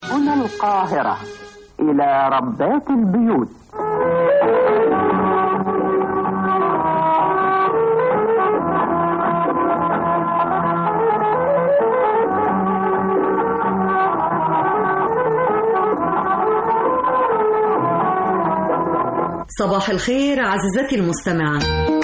هنا القاهرة، إلى ربات البيوت. صباح الخير عزيزتي المستمعة،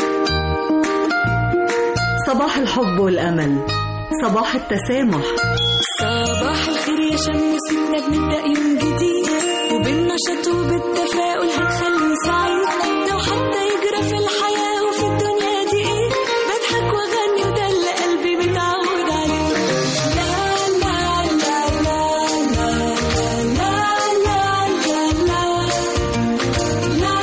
صباح الحب والأمل، صباح التسامح. صباح الخير يا شمسنا، بنبدأ يوم جديد وبالنشاط وبالتفاؤل هتخلي سعيد. لو حتى يجرى في الحياة وفي الدنيا دي ايه، بضحك واغني وده اللي قلبي متعود عليه. لا لا لا لا لا لا لا لا لا لا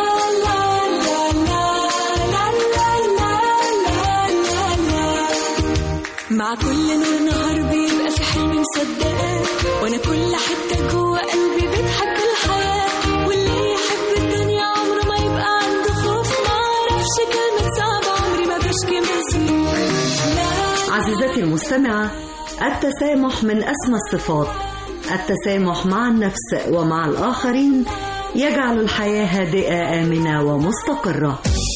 لا لا لا. مع كل نور نهار بيبقى في حلم مصدقاه، وانا كل حته جوه قلبي بتحب الحياه. واللي يحب الدنيا عمره ما يبقى عنده خوف، ما اعرفش كلمه صعبه عمري ما بشكي مسموع. عزيزتي المستمعة، التسامح من أسمى الصفات. التسامح مع النفس ومع الآخرين يجعل الحياة هادئة آمنة ومستقرة.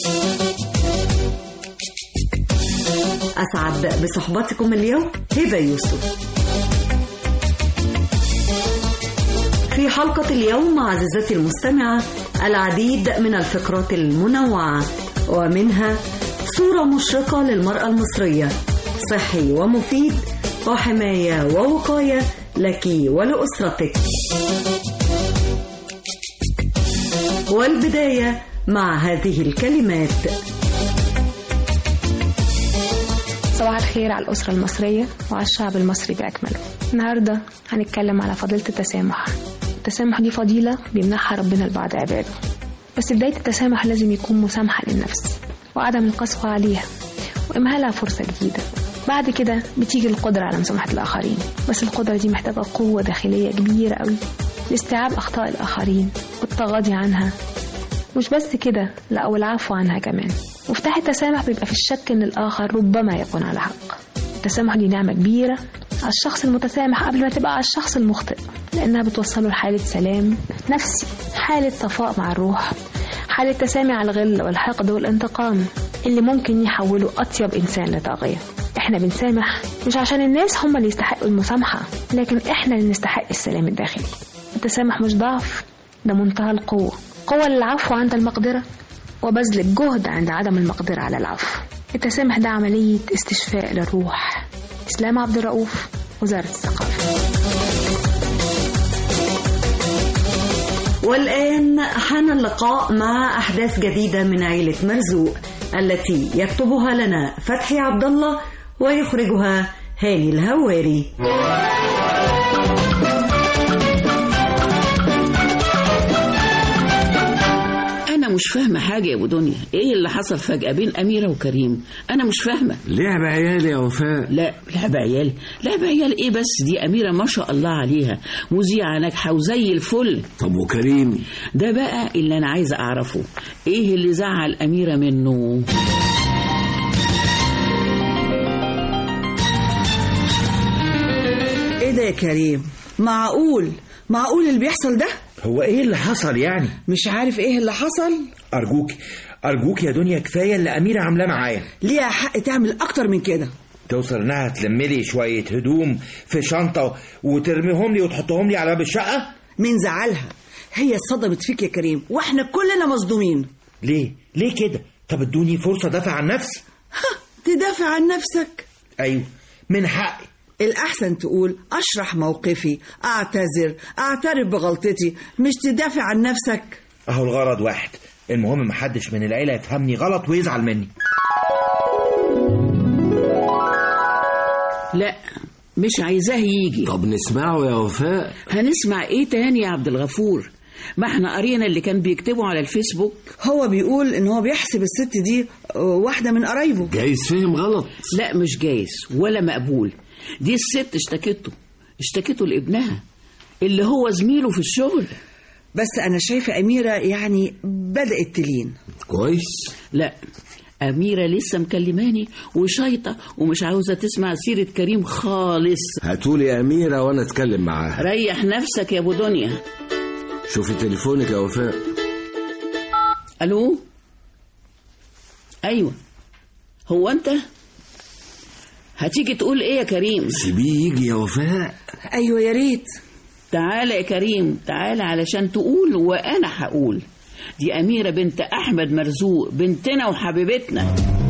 أسعد بصحبتكم اليوم هبة يوسف. في حلقة اليوم عزيزتي المستمعة العديد من الفقرات المنوعة، ومنها صورة مشرقة للمرأة المصرية، صحي ومفيد وحماية ووقاية لك ولأسرتك. والبداية مع هذه الكلمات. صباح الخير على الأسرة المصرية وعلى الشعب المصري بأكمله. النهاردة هنتكلم على فضيلة التسامح. التسامح دي فضيلة بيمنحها ربنا لبعض عباده، بس بداية التسامح لازم يكون مسامحة للنفس وعدم القسوة عليها وإمهالها فرصة جديدة. بعد كده بتيجي القدرة على مسامحة الآخرين، بس القدرة دي محتاجة قوة داخلية كبيرة قوي لاستيعاب أخطاء الآخرين والتغاضي عنها. مش بس كده، لا، والعفو عنها كمان. مفتاح التسامح بيبقى في الشك ان الاخر ربما يكون على حق. التسامح دي نعمة كبيرة على الشخص المتسامح قبل ما تبقى على الشخص المخطئ، لانها بتوصله لحالة سلام نفسي، حالة صفاء مع الروح، حالة تسامي على الغل والحقد والانتقام اللي ممكن يحوله اطيب انسان لطاغية. احنا بنسامح مش عشان الناس هم اللي يستحقوا المسامحة، لكن احنا اللي نستحق السلام الداخلي. التسامح مش ضعف، ده منتهى القوة، قوة للعفو عند المقدرة وبذل الجهد عند عدم المقدرة على العفو. التسامح ده عملية استشفاء للروح. إسلام عبد الرؤوف، وزارة الثقافة. والآن حان اللقاء مع أحداث جديدة من عيلة مرزوق التي يكتبها لنا فتحي عبد الله ويخرجها هاني الهواري. مش فاهمة حاجة يا أبو دنيا، إيه اللي حصل فجأة بين أميرة وكريم؟ أنا مش فاهمة. لعب عيال يا وفاء. لا، لعب عيال؟ لعب عيال إيه بس؟ دي أميرة ما شاء الله عليها مذيعة ناجحة وزي الفل. طب وكريم؟ ده بقى اللي أنا عايزة أعرفه، إيه اللي زعل أميرة منه؟ إيه ده يا كريم؟ معقول اللي بيحصل ده؟ هو ايه اللي حصل يعني؟ مش عارف ايه اللي حصل؟ ارجوك يا دنيا، كفايه اللي اميره عاملاه معايا. ليها حق تعمل اكتر من كده. توصل انها تلملي شويه هدوم في شنطه وترميهم لي وتحطهم لي على باب الشقه؟ مين زعلها؟ هي اتصدمت فيك يا كريم، واحنا كلنا مصدومين. ليه كده؟ طب ادوني فرصه ادافع عن نفسي. تدافع عن نفسك؟ ايوه، من حقي. الأحسن تقول أشرح موقفي، أعترف بغلطتي، مش تدافع عن نفسك. أهو الغرض واحد، المهم محدش من العيلة يفهمني غلط ويزعل مني. لا، مش عايزاه يجي. طب نسمعه يا وفاء. هنسمع ايه تاني يا عبد الغفور؟ ما احنا قرينا اللي كان بيكتبه على الفيسبوك. هو بيقول ان هو بيحسب الست دي واحدة من قرايبه. جايز فهم غلط. لا، مش جايز ولا مقبول. دي الست اشتكته لابنها اللي هو زميله في الشغل. بس انا شايفة اميرة يعني بدأت تلين. كويس. لا، أميرة لسه مكلماني وشايطة ومش عاوزة تسمع سيرة كريم خالص. هاتولي أميرة وأنا أتكلم معاها. ريح نفسك يا أبو دنيا. شوفي تليفونك يا وفاء. ألو. أيوة، هو أنت هتيجي تقول إيه يا كريم؟ سيبيه يجي يا وفاء. أيوة يا ريت. تعالى يا كريم، تعالى علشان تقول وأنا هقول. دي أميرة بنت أحمد مرزوق، بنتنا وحبيبتنا.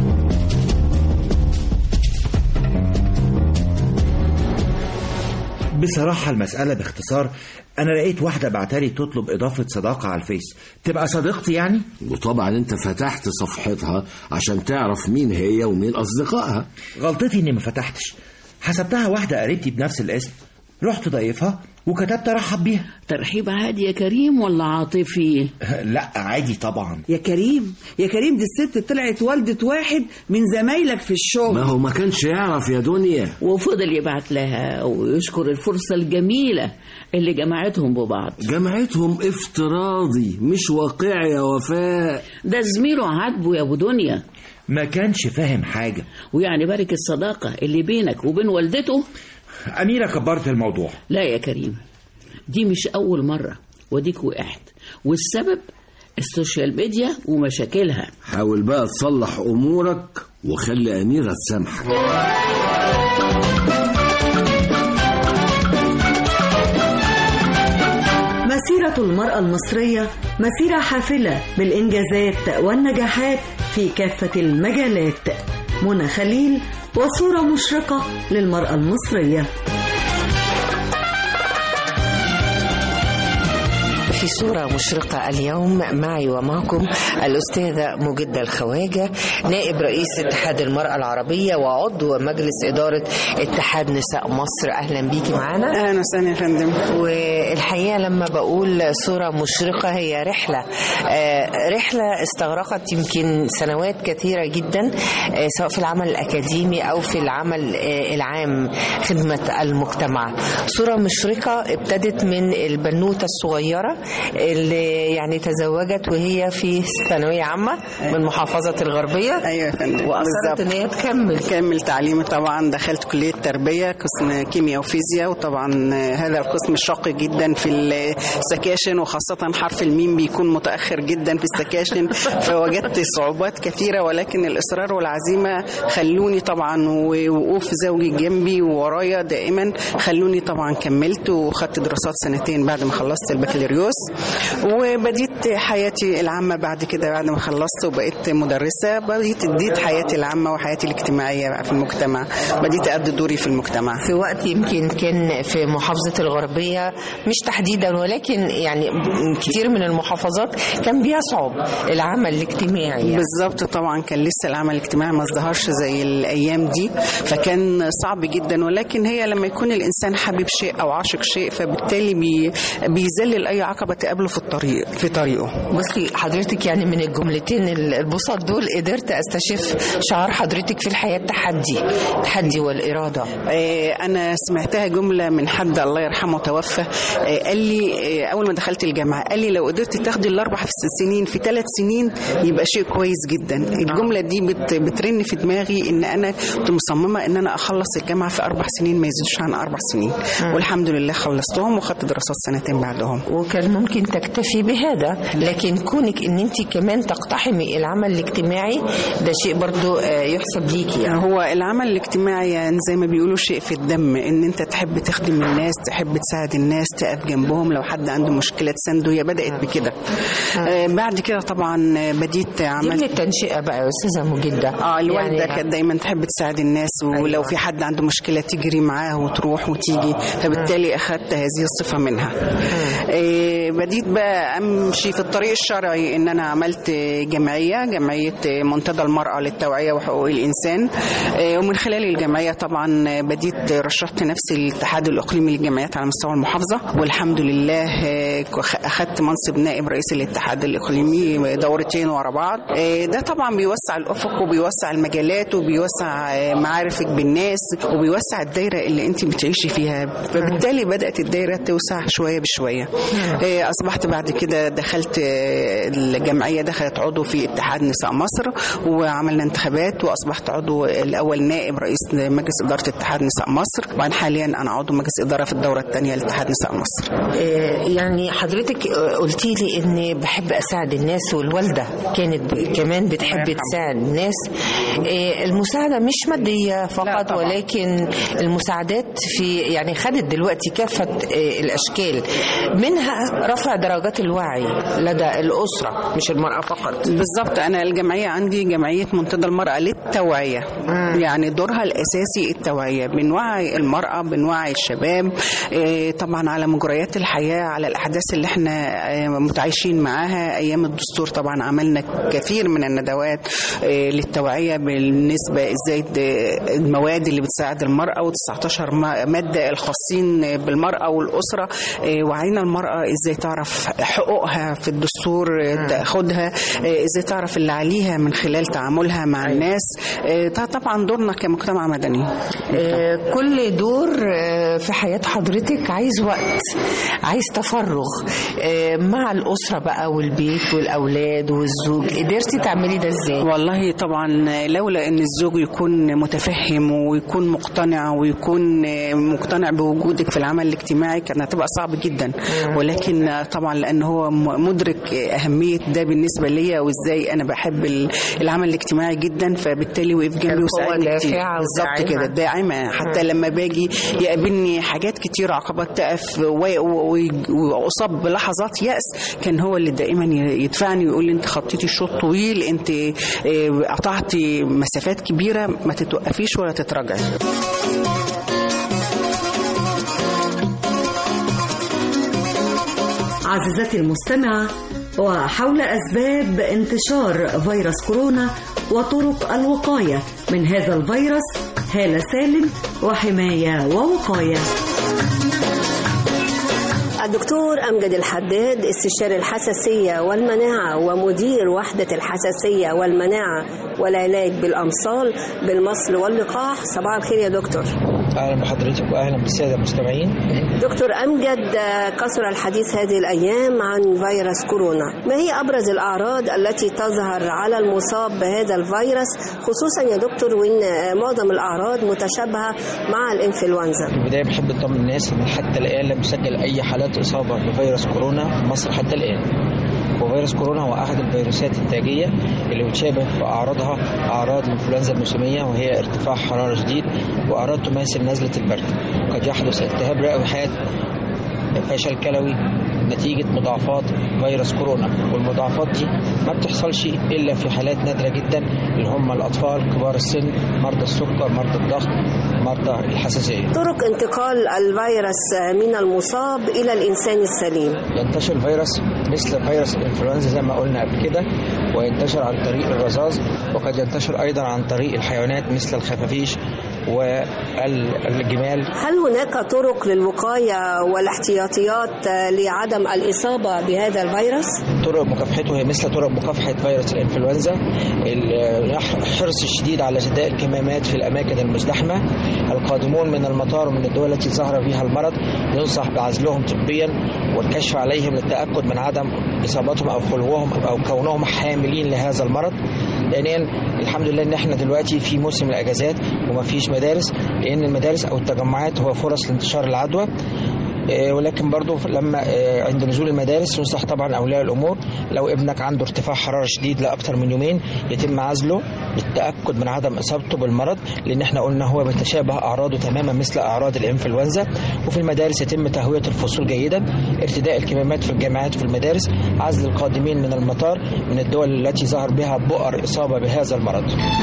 بصراحة المسألة باختصار، أنا لقيت واحدة بعتلي تطلب إضافة صداقة على الفيس. تبقى صديقتي يعني؟ وطبعا أنت فتحت صفحتها عشان تعرف مين هي ومين أصدقائها. غلطتي إني ما فتحتش، حسبتها واحدة قريبتي بنفس الاسم. رحت ضيفها وكتبت رحب بيها. ترحيب عادي يا كريم ولا عاطفي؟ لا عادي طبعا. يا كريم دي الست طلعت والدة واحد من زمايلك في الشغل. ما هو ما كانش يعرف يا دنيا. وفضل يبعت لها ويشكر الفرصة الجميلة اللي جمعتهم ببعض. جمعتهم افتراضي مش واقعي يا وفاء. ده زميله عاتبه يا أبو دنيا. ما كانش فاهم حاجة. ويعني بارك الصداقة اللي بينك وبين والدته. أميرة كبرت الموضوع. لا يا كريم، دي مش أول مرة وديك وقعت، والسبب السوشيال ميديا ومشاكلها. حاول بقى تصلح أمورك وخلي أميرة تسامحك. مسيرة المرأة المصرية مسيرة حافلة بالإنجازات والنجاحات في كافة المجالات. منى خليل وصورة مشرقة للمرأة المصرية. في صورة مشرقة اليوم معي ومعكم الأستاذة مجدة الخواجة، نائب رئيس اتحاد المرأة العربية وعضو مجلس إدارة اتحاد نساء مصر. أهلا بيكي معانا. أهلا وسهلا يا فندم. والحقيقة لما بقول صورة مشرقة هي رحلة استغرقت يمكن سنوات كثيرة جدا، سواء في العمل الأكاديمي أو في العمل العام خدمة المجتمع. صورة مشرقة ابتدت من البنوتة الصغيرة اللي يعني تزوجت وهي في ثانوية عامة من محافظة الغربية. أيوة يا فندم. وأصرت إن هي تكمل تعليمي. طبعا دخلت كلية تربية قسم كيمياء وفيزياء، وطبعا هذا القسم شاق جدا في السكاشن، وخاصة حرف الميم بيكون متأخر جدا في السكاشن فوجدت صعوبات كثيرة، ولكن الإصرار والعزيمة خلوني طبعا، ووقوف زوجي جنبي وورايا دائما خلوني طبعا كملت وخدت دراسات سنتين بعد ما خلصت البكالوريوس، وبديت حياتي العامة بعد كده. بعد ما خلصت وبقيت مدرسة بديت حياتي العامة وحياتي الاجتماعية في المجتمع، بديت أدي دوري في المجتمع. في وقت يمكن كان في محافظة الغربية مش تحديدا، ولكن يعني كتير من المحافظات كان بيصعب العمل الاجتماعي يعني. بالظبط. طبعا كان لسه العمل الاجتماعي ما ازدهرش زي الأيام دي، فكان صعب جدا، ولكن هي لما يكون الإنسان حابب شيء أو عاشق شيء فبالتالي بيذلل أي عقبة تقابله في طريقه. بصي حضرتك يعني من الجملتين البساط دول قدرت استشف شعار حضرتك في الحياة التحدي والإرادة. أنا سمعتها جملة من حد الله يرحمه توفى، قال لي أول ما دخلت الجامعة، قال لي لو قدرت تاخدي الأربع سنين في 3 سنين يبقى شيء كويس جدا. الجملة دي بترن في دماغي إن أنا كنت مصممة إن أنا أخلص الجامعة في 4 سنين ما يزيدوش عن 4 سنين، والحمد لله خلصتهم وخدت دراسات سنتين بعدهم. وكان ممكن تكتفي بهذا، لكن كونك ان انت كمان تقتحمي العمل الاجتماعي ده شيء برضو يحسب ليكي يعني. هو العمل الاجتماعي يعني زي ما بيقولوا شيء في الدم، ان انت تحب تخدم الناس، تحب تساعد الناس، تقف جنبهم لو حد عنده مشكلة تسنده. هي بدأت بكده. بعد كده طبعا بديت عملت التنشئة بقى يا أستاذة مجدة. الوالدة يعني كانت دايما تحب تساعد الناس، ولو في حد عنده مشكلة تجري معاه وتروح وتيجي، فبالتالي أخذت هذه الصفة منها. بديت بقى أمشي في الطريق الشرعي، إن أنا عملت جمعية منتدى المرأة للتوعية وحقوق الإنسان، ومن خلال الجمعية طبعا بديت رشحت نفسي للاتحاد الإقليمي للجمعيات على مستوى المحافظة، والحمد الحمد لله أخدت منصب نائب رئيس الاتحاد الإقليمي دورتين ورا بعض. ده طبعا بيوسع الأفق وبيوسع المجالات وبيوسع معارفك بالناس وبيوسع الدايرة اللي أنت بتعيشي فيها، فبالتالي بدأت الدايرة توسع شوية بشوية. أصبحت بعد كده دخلت الجمعية، دخلت عضو في اتحاد نساء مصر وعملنا انتخابات وأصبحت عضو الأول نائب رئيس مجلس إدارة اتحاد نساء مصر، وبعد حاليا أنا عضو مجلس إدارة في الدورة الثانية لاتحاد نساء مصر. يعني حضرتك قلتي لي إني بحب أساعد الناس، والوالدة كانت كمان بتحب تساعد الناس. المساعدة مش مادية فقط، ولكن المساعدات في يعني خدت دلوقتي كافة الأشكال، منها رفع درجات الوعي لدى الأسرة مش المرأة فقط. بالضبط. أنا الجمعية عندي جمعية منتدى المرأة للتوعية، يعني دورها الأساسي التوعية، بنوعي المرأة، بنوعي الشباب طبعا على مجريات الحياة، على الأحداث اللي احنا متعايشين معاها. أيام الدستور طبعا عملنا كثير من الندوات للتوعية بالنسبة ازاي المواد اللي بتساعد المرأة، و19 مادة الخاصين بالمرأة والأسرة. وعينا المرأة ازاي تعرف حقوقها في الدستور تاخدها، ازاي تعرف اللي عليها من خلال تعاملها مع الناس. طبعا دورنا كمجتمع مدني. كل دور في حياة حضرتك عايز وقت، عايز تفرغ مع الأسرة بقى والبيت والأولاد والزوج. قدرتي تعملي ده ازاي؟ والله طبعا لولا ان الزوج يكون متفهم ويكون مقتنع ويكون مقتنع بوجودك في العمل الاجتماعي كانت هتبقى صعب جدا، ولكن طبعا لان هو مدرك أهمية ده بالنسبة ليا وازاي انا بحب العمل الاجتماعي جدا، فبالتالي وقف جنبي وساعدني كتير. بالظبط كده، داعمة. حتى لما باجي يقابلني حاجات كتير، عقبات تقف واصاب بلحظات يأس، كان هو اللي دائما يدفعني ويقول لي انت خطيتي شوط طويل، انت قطعتي مسافات كبيرة، ما تتوقفيش ولا تتراجعي. عزيزتي المستمعة، وحول أسباب انتشار فيروس كورونا وطرق الوقاية من هذا الفيروس، هالة سالم وحماية ووقاية. الدكتور أمجد الحداد، استشاري الحساسية والمناعة ومدير وحدة الحساسية والمناعة والعلاج بالأمصال بالمصل واللقاح. صباح الخير يا دكتور. أهلا بحضرتك وأهلا بالسادة المستمعين. دكتور أمجد، كثر الحديث هذه الأيام عن فيروس كورونا، ما هي أبرز الأعراض التي تظهر على المصاب بهذا الفيروس، خصوصا يا دكتور وإن معظم الأعراض متشابهة مع الإنفلونزا؟ في البداية بحب أطمن الناس إن حتى الآن لم يسجل أي حالات إصابة بفيروس كورونا في مصر حتى الآن. وفيروس كورونا هو أحد الفيروسات التاجية اللي بتشابه في أعراضها أعراض الإنفلونزا الموسمية، وهي ارتفاع حرارة شديد وأعراض تماثل نزلة البرد. قد يحدث التهاب رئوي حاد، فشل كلوي نتيجة مضاعفات فيروس كورونا، والمضاعفات دي ما بتحصلش إلا في حالات نادرة جدا اللي هم الأطفال، كبار السن، مرضى السكر، مرضى الضغط، مرضى الحساسية. طرق انتقال الفيروس من المصاب إلى الإنسان السليم. ينتشر الفيروس مثل فيروس الإنفلونزا زي ما قلنا قبل كده، وينتشر عن طريق الرذاذ، وقد ينتشر أيضا عن طريق الحيوانات مثل الخفافيش والجمال. هل هناك طرق للوقاية والاحتياطيات لعدم الإصابة بهذا الفيروس؟ طرق مكافحته هي مثل طرق مكافحة فيروس الإنفلونزا، الحرص الشديد على ارتداء الكمامات في الأماكن المزدحمة. القادمون من المطار ومن الدول التي ظهر فيها المرض ينصح بعزلهم طبيا والكشف عليهم للتأكد من عدم إصابتهم أو خلوهم أو كونهم حاملين لهذا المرض. لأن الحمد لله إن احنا دلوقتي في موسم الأجازات وما فيش مدارس، لأن المدارس أو التجمعات هو فرص لانتشار العدوى. ولكن برضو لما عند نزول المدارس ينصح طبعا أولياء الأمور لو ابنك عنده ارتفاع حرارة شديد لأكثر من يومين يتم عزله للتأكد من عدم إصابته بالمرض، لأن احنا قلنا هو بيتشابه أعراضه تماما مثل أعراض الإنفلونزا. وفي المدارس يتم تهوية الفصول جيدا، ارتداء الكمامات في الجامعات وفي المدارس، عزل القادمين من المطار من الدول التي ظهر بها بؤر إصابة بهذا المرض.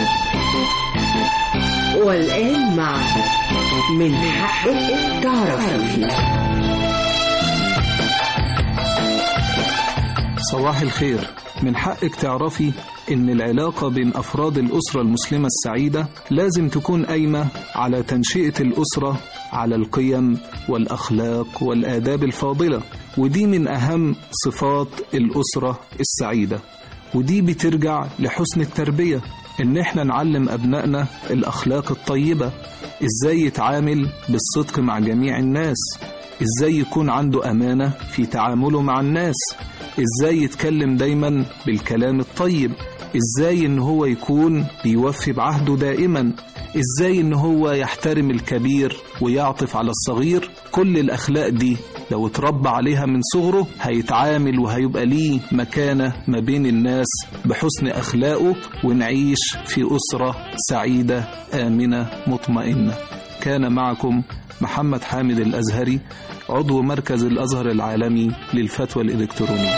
والآن مع من حقك تعرف. صباح الخير. من حقك تعرفي إن العلاقة بين أفراد الأسرة المسلمة السعيدة لازم تكون قايمة على تنشئة الأسرة على القيم والأخلاق والآداب الفاضلة، ودي من أهم صفات الأسرة السعيدة، ودي بترجع لحسن التربية، إن إحنا نعلم أبنائنا الأخلاق الطيبة، إزاي يتعامل بالصدق مع جميع الناس، إزاي يكون عنده أمانة في تعامله مع الناس، إزاي يتكلم دايما بالكلام الطيب، إزاي إن هو يكون بيوفي بعهده دائما، إزاي إن هو يحترم الكبير ويعطف على الصغير. كل الأخلاق دي لو اتربى عليها من صغره هيتعامل وهيبقى ليه مكانة ما بين الناس بحسن أخلاقه، ونعيش في أسرة سعيدة آمنة مطمئنة. كان معكم محمد حامد الأزهري، عضو مركز الأزهر العالمي للفتوى الإلكترونية.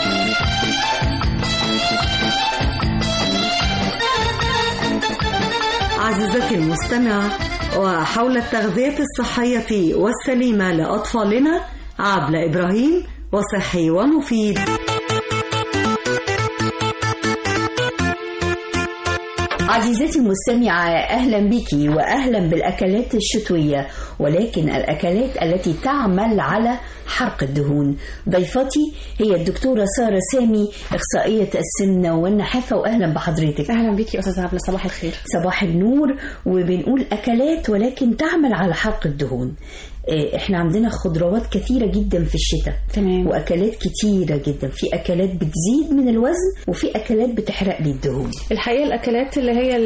عزيزتي المستمع، وحول التغذية الصحية والسليمة لأطفالنا، عبلة إبراهيم، وصحي ومفيد. عزيزتي المستمعة، أهلا بك وأهلا بالأكلات الشتوية، ولكن الأكلات التي تعمل على حرق الدهون. ضيفتي هي الدكتورة سارة سامي، إخصائية السمنة والنحافة، وأهلا بحضرتك. أهلا بك يا أستاذة عبلة، صباح الخير. صباح النور. وبنقول أكلات ولكن تعمل على حرق الدهون. احنا عندنا خضروات كثيرة جدا في الشتاء، تمام، واكلات كتيرة جدا. في اكلات بتزيد من الوزن وفي اكلات بتحرق لي الدهون. الحقيقة الاكلات اللي هي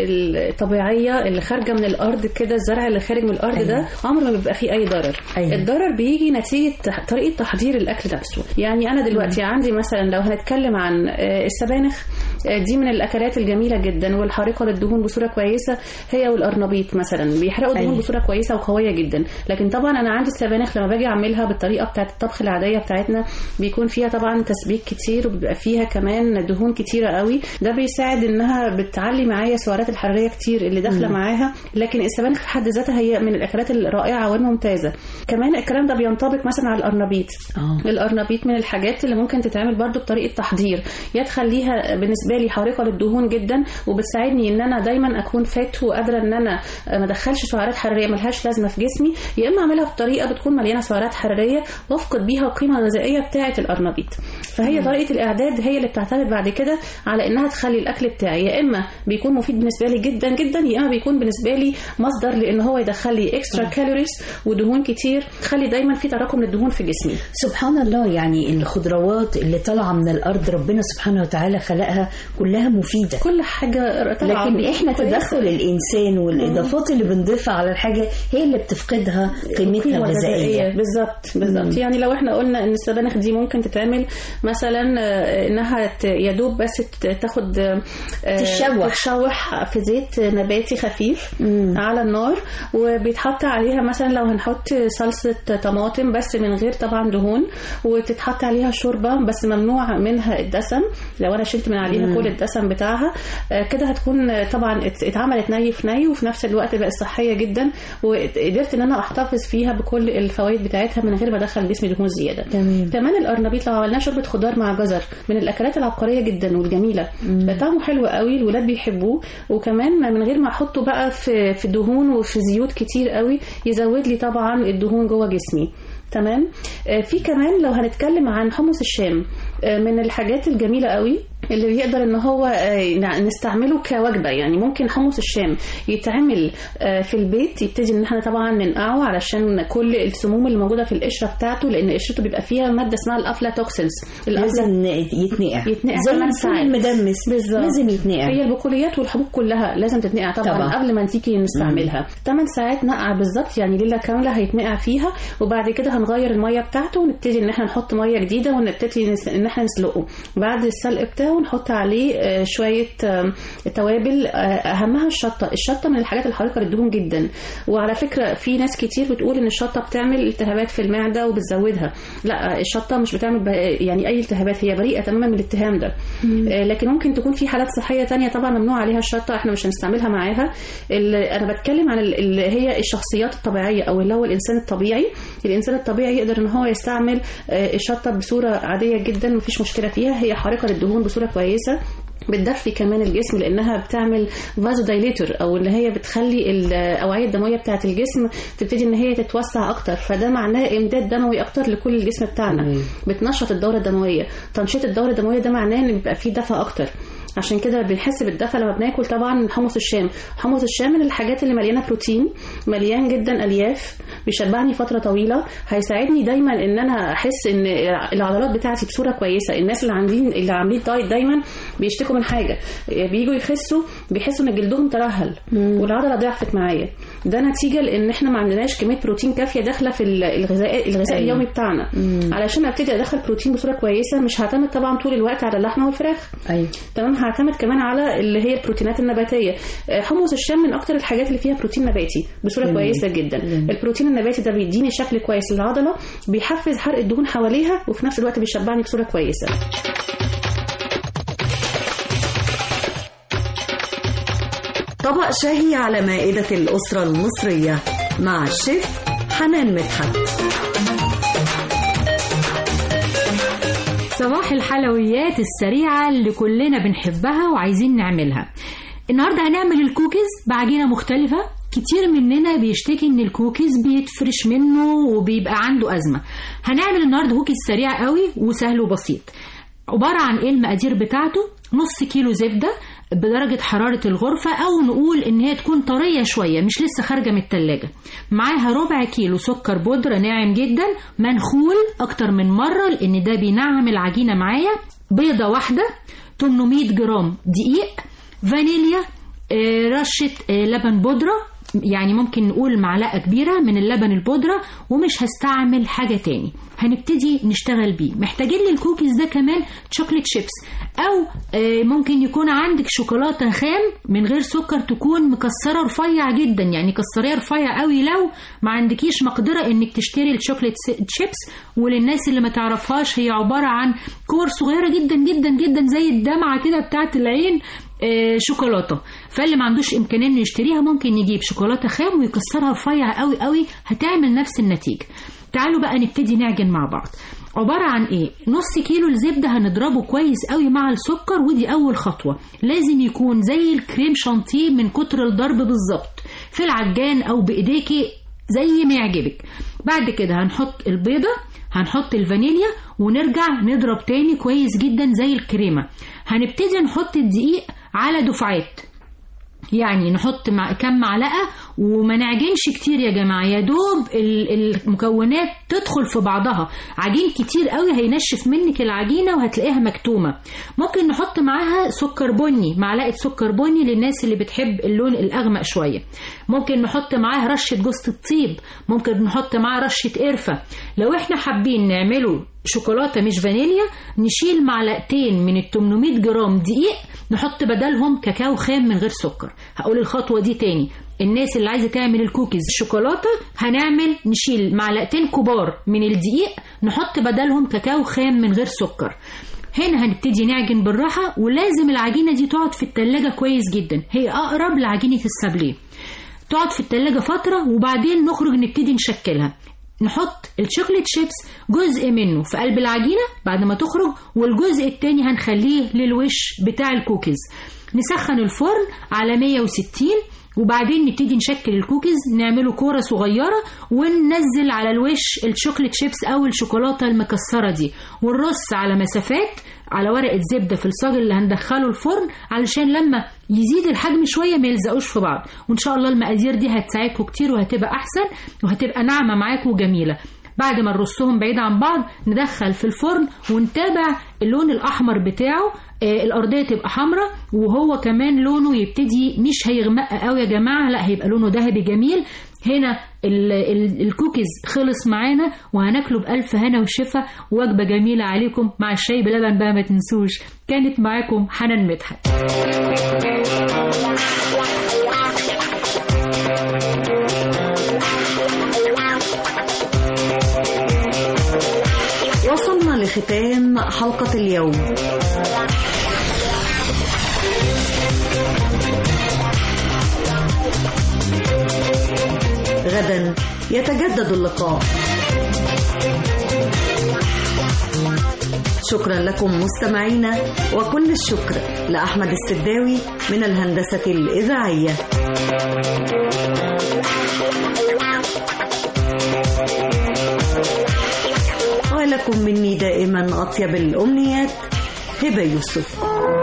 الطبيعية اللي خارجة من الارض كده، الزرع اللي خارج من الارض ده عمره ما بيبقى فيه اي ضرر. الضرر بيجي نتيجة طريقة تحضير الاكل نفسه. يعني انا دلوقتي عندي مثلا لو هنتكلم عن السبانخ، دي من الاكلات الجميلة جدا والحارقة للدهون بصورة كويسة، هي والارنبيط مثلا بيحرقوا الدهون بصورة كويسة وقوية جدا. لكن طبعا انا عندي السبانخ لما باجي اعملها بالطريقه بتاعه الطبخ العاديه بتاعتنا بيكون فيها طبعا تسبيك كتير، وبيبقى فيها كمان دهون كتيره قوي. ده بيساعد انها بتعلي معايا السعرات الحراريه كتير اللي داخله معاها. لكن السبانخ في حد ذاتها هي من الاكلات الرائعه والممتازه. كمان الكلام ده بينطبق مثلا على الارنبيط. الارنبيط من الحاجات اللي ممكن تتعمل برضو بطريقه تحضير، يا تخليها بالنسبه لي حارقه للدهون جدا وبتساعدني ان انا دايما اكون فات وقادره ان انا ما ادخلش سعرات حراريه ملهاش لازمه في جسمي، يا اما اعملها بطريقه بتكون مليانه سعرات حراريه وافقد بيها القيمه الغذائيه بتاعه الارنبيط. فهي طريقه الاعداد هي اللي بتعتمد بعد كده على انها تخلي الاكل بتاعي يا اما بيكون مفيد بالنسبه لي جدا جدا، يا اما بيكون بالنسبه لي مصدر لان هو يدخل لي اكسترا كالوريز ودهون كتير، تخلي دايما في تراكم للدهون في جسمي. سبحان الله، يعني الخضروات اللي طالعه من الارض ربنا سبحانه وتعالى خلقها كلها مفيده، كل حاجه طالعه، لكن احنا تدخل الانسان والاضافات اللي بنضيفها على الحاجه هي اللي بتفقدها قيمتها الغذائيه. بالظبط. يعني لو احنا قلنا ان السبانخ دي ممكن تتعمل مثلا انها يا دوب بس تاخد تتشوح في زيت نباتي خفيف على النار، وبيتحط عليها مثلا لو هنحط صلصه طماطم بس من غير طبعا دهون، وتتحط عليها شوربه بس ممنوع منها الدسم، لو انا شلت من عليها كل الدسم بتاعها كده هتكون طبعا اتعملت ني في ني، وفي نفس الوقت بقت صحيه جدا، وقدرت ان انا احتفظ فيها بكل الفوائد بتاعتها من غير ما ادخل جسمي دهون زياده. كمان الارنبيط لو عملناه شوربه خضار مع جزر من الاكلات العبقريه جدا والجميله، طعمه حلو قوي، الولاد بيحبوه، وكمان من غير ما احطه بقى في دهون وفي زيوت كتير قوي يزود لي طبعا الدهون جوه جسمي. تمام. في كمان لو هنتكلم عن حمص الشام، من الحاجات الجميله قوي اللي بيقدر ان هو نستعمله كوجبه. يعني ممكن حمص الشام يتعمل في البيت، يبتدي ان احنا طبعا ننقعه علشان كل السموم اللي موجوده في القشره بتاعته، لان قشرته بيبقى فيها ماده اسمها الافلاتوكسينز. لازم يتنقع زي الفول المدمس، لازم يتنقع. هي البقوليات والحبوب كلها لازم تتنقع طبعا قبل ما نتيجي نستعملها. 8 ساعات نقع بالظبط، يعني ليله كامله هيتنقع فيها، وبعد كده هنغير الميه بتاعته ونبتدي ان احنا نحط ميه جديده ونبتدي ان احنا نسلقه. بعد السلق بتاعه ونحط عليه شويه توابل، اهمها الشطه من الحاجات الحارقه للدهون جدا. وعلى فكره في ناس كتير بتقول ان الشطه بتعمل التهابات في المعده وبتزودها، لا الشطه مش بتعمل يعني اي التهابات، هي بريئه تماما من الاتهام ده. لكن ممكن تكون في حالات صحيه تانية طبعا ممنوع عليها الشطه، احنا مش هنستعملها معاها. انا بتكلم عن اللي هي الشخصيات الطبيعيه او اللي هو الانسان الطبيعي الانسان الطبيعي يقدر ان هو يستعمل الشطه بصوره عاديه جدا، مفيش مشكله فيها، هي حارقه للدهون بصوره كويسه، بتدفي كمان الجسم لانها بتعمل فازو دايليتور، او اللي هي بتخلي الاوعيه الدمويه بتاعه الجسم تبتدي ان هي تتوسع اكتر، فده معناه امداد دموي اكتر لكل الجسم بتاعنا. بتنشط الدوره الدمويه. تنشيط الدوره الدمويه ده معناه ان بيبقى فيه دفى اكتر، عشان كده بنحس بالدفى لما بناكل. طبعا حمص الشام، حمص الشام من الحاجات اللي مليانه بروتين، مليان جدا الياف، بيشبعني فتره طويله، هيساعدني دايما ان انا احس ان العضلات بتاعتي بصوره كويسه. الناس اللي عاملين دايت دايما بيشتكوا من حاجه، بييجوا يخسوا بيحسوا ان جلدهم ترهل والعضله ضعفت معايا، ده نتيجه لان احنا ما عندناش كميه بروتين كافيه داخله في الغذاء اليومي بتاعنا. علشان ابتدي ادخل بروتين بصوره كويسه مش هعتمد طبعا طول الوقت على اللحمه والفراخ، تمام، هعتمد كمان على اللي هي البروتينات النباتيه. حمص الشام من اكتر الحاجات اللي فيها بروتين نباتي بصوره كويسه جدا. البروتين النباتي ده بيديني شكل كويس للعضله، بيحفز حرق الدهون حواليها، وفي نفس الوقت بيشبعني بصوره كويسه. طبق شهي على مائدة الأسرة المصرية مع الشيف حنان مدحت. صباح الحلويات السريعة اللي كلنا بنحبها وعايزين نعملها. النهاردة هنعمل الكوكيز بعجينة مختلفة. كتير مننا بيشتكي ان الكوكيز بيتفرش منه وبيبقى عنده أزمة. هنعمل النهاردة كوكيز سريع قوي وسهل وبسيط. عبارة عن ايه المقادير بتاعته؟ نص كيلو زبدة بدرجة حرارة الغرفة، أو نقول إن هي تكون طرية شوية مش لسه خارجة من التلاجة. معاها ربع كيلو سكر بودرة ناعم جدا منخول أكتر من مرة لأن ده بينعم العجينة معايا. بيضة واحدة، 800 جرام دقيق، فانيليا، رشة لبن بودرة، يعني ممكن نقول معلقة كبيرة من اللبن البودرة، ومش هستعمل حاجة تاني. هنبتدي نشتغل بيه. محتاجين للكوكيز ده كمان شوكليت شيبس، أو ممكن يكون عندك شوكولاتة خام من غير سكر تكون مكسرة رفيع جدا، يعني كسريها رفيع قوي لو ما عندكيش مقدرة انك تشتري الشوكليت شيبس. وللناس اللي ما تعرفهاش، هي عبارة عن كور صغيرة جدا جدا جدا زي الدمعة كده بتاعت العين، شوكولاتة. فاللي ما عندوش امكانيه انه يشتريها ممكن يجيب شوكولاته خام ويكسرها رفيع قوي قوي، هتعمل نفس النتيجه. تعالوا بقى نبتدي نعجن مع بعض. عباره عن ايه؟ نص كيلو الزبده هنضربه كويس قوي مع السكر، ودي اول خطوه. لازم يكون زي الكريم شانتيه من كتر الضرب بالظبط في العجان او بايديكي زي ما يعجبك. بعد كده هنحط البيضه، هنحط الفانيليا، ونرجع نضرب تاني كويس جدا زي الكريمه. هنبتدي نحط الدقيق على دفعات، يعني نحط كم معلقة وما نعجنش كتير يا جماعة، يا دوب المكونات تدخل في بعضها. عجين كتير قوي هينشف منك العجينة وهتلاقيها مكتومة. ممكن نحط معاها سكر بني، معلقة سكر بني للناس اللي بتحب اللون الأغمق شوية. ممكن نحط معاها رشة جوز الطيب، ممكن نحط معاها رشة قرفة. لو احنا حابين نعمله شوكولاتة مش فانيليا، نشيل معلقتين من 800 جرام دقيق نحط بدلهم كاكاو خام من غير سكر. هقول الخطوة دي تاني. الناس اللي عايزة تعمل الكوكيز شوكولاتة نشيل معلقتين كبار من الدقيق نحط بدلهم كاكاو خام من غير سكر. هنا هنبتدي نعجن بالراحة، ولازم العجينة دي تقعد في التلاجة كويس جدا، هي أقرب لعجينة السابليه. تقعد في التلاجة فترة وبعدين نخرج نبتدي نشكلها. نحط الشوكليت شيبس جزء منه في قلب العجينة بعد ما تخرج، والجزء التاني هنخليه للوش بتاع الكوكيز. نسخن الفرن على 160 وبعدين نبتدي نشكل الكوكيز، نعمله كورة صغيرة وننزل على الوش الشوكليت شيبس أو الشوكولاتة المكسرة دي، ونرص على مسافات على ورقة زبدة في الصاج اللي هندخله الفرن علشان لما يزيد الحجم شوية ما يلزقوش في بعض. وإن شاء الله المقادير دي هتساعدكم كتير وهتبقى أحسن وهتبقى ناعمة معاكم وجميلة. بعد ما نرصهم بعيد عن بعض ندخل في الفرن ونتابع اللون الأحمر بتاعه. الأرضية تبقى حمراء وهو كمان لونه يبتدي مش هيغمق قوي يا جماعة، لا هيبقى لونه ذهبي جميل. هنا الكوكيز خلص معانا وهناكله بألف هنا وشفا. وجبة جميلة عليكم مع الشاي بلبن بقى ما تنسوش. كانت معاكم حنان مدحت. وصلنا لختام حلقة اليوم. غدا يتجدد اللقاء. شكرا لكم مستمعينا، وكل الشكر لأحمد السداوي من الهندسة الإذاعية. ولكم مني دائما أطيب الأمنيات، هبة يوسف.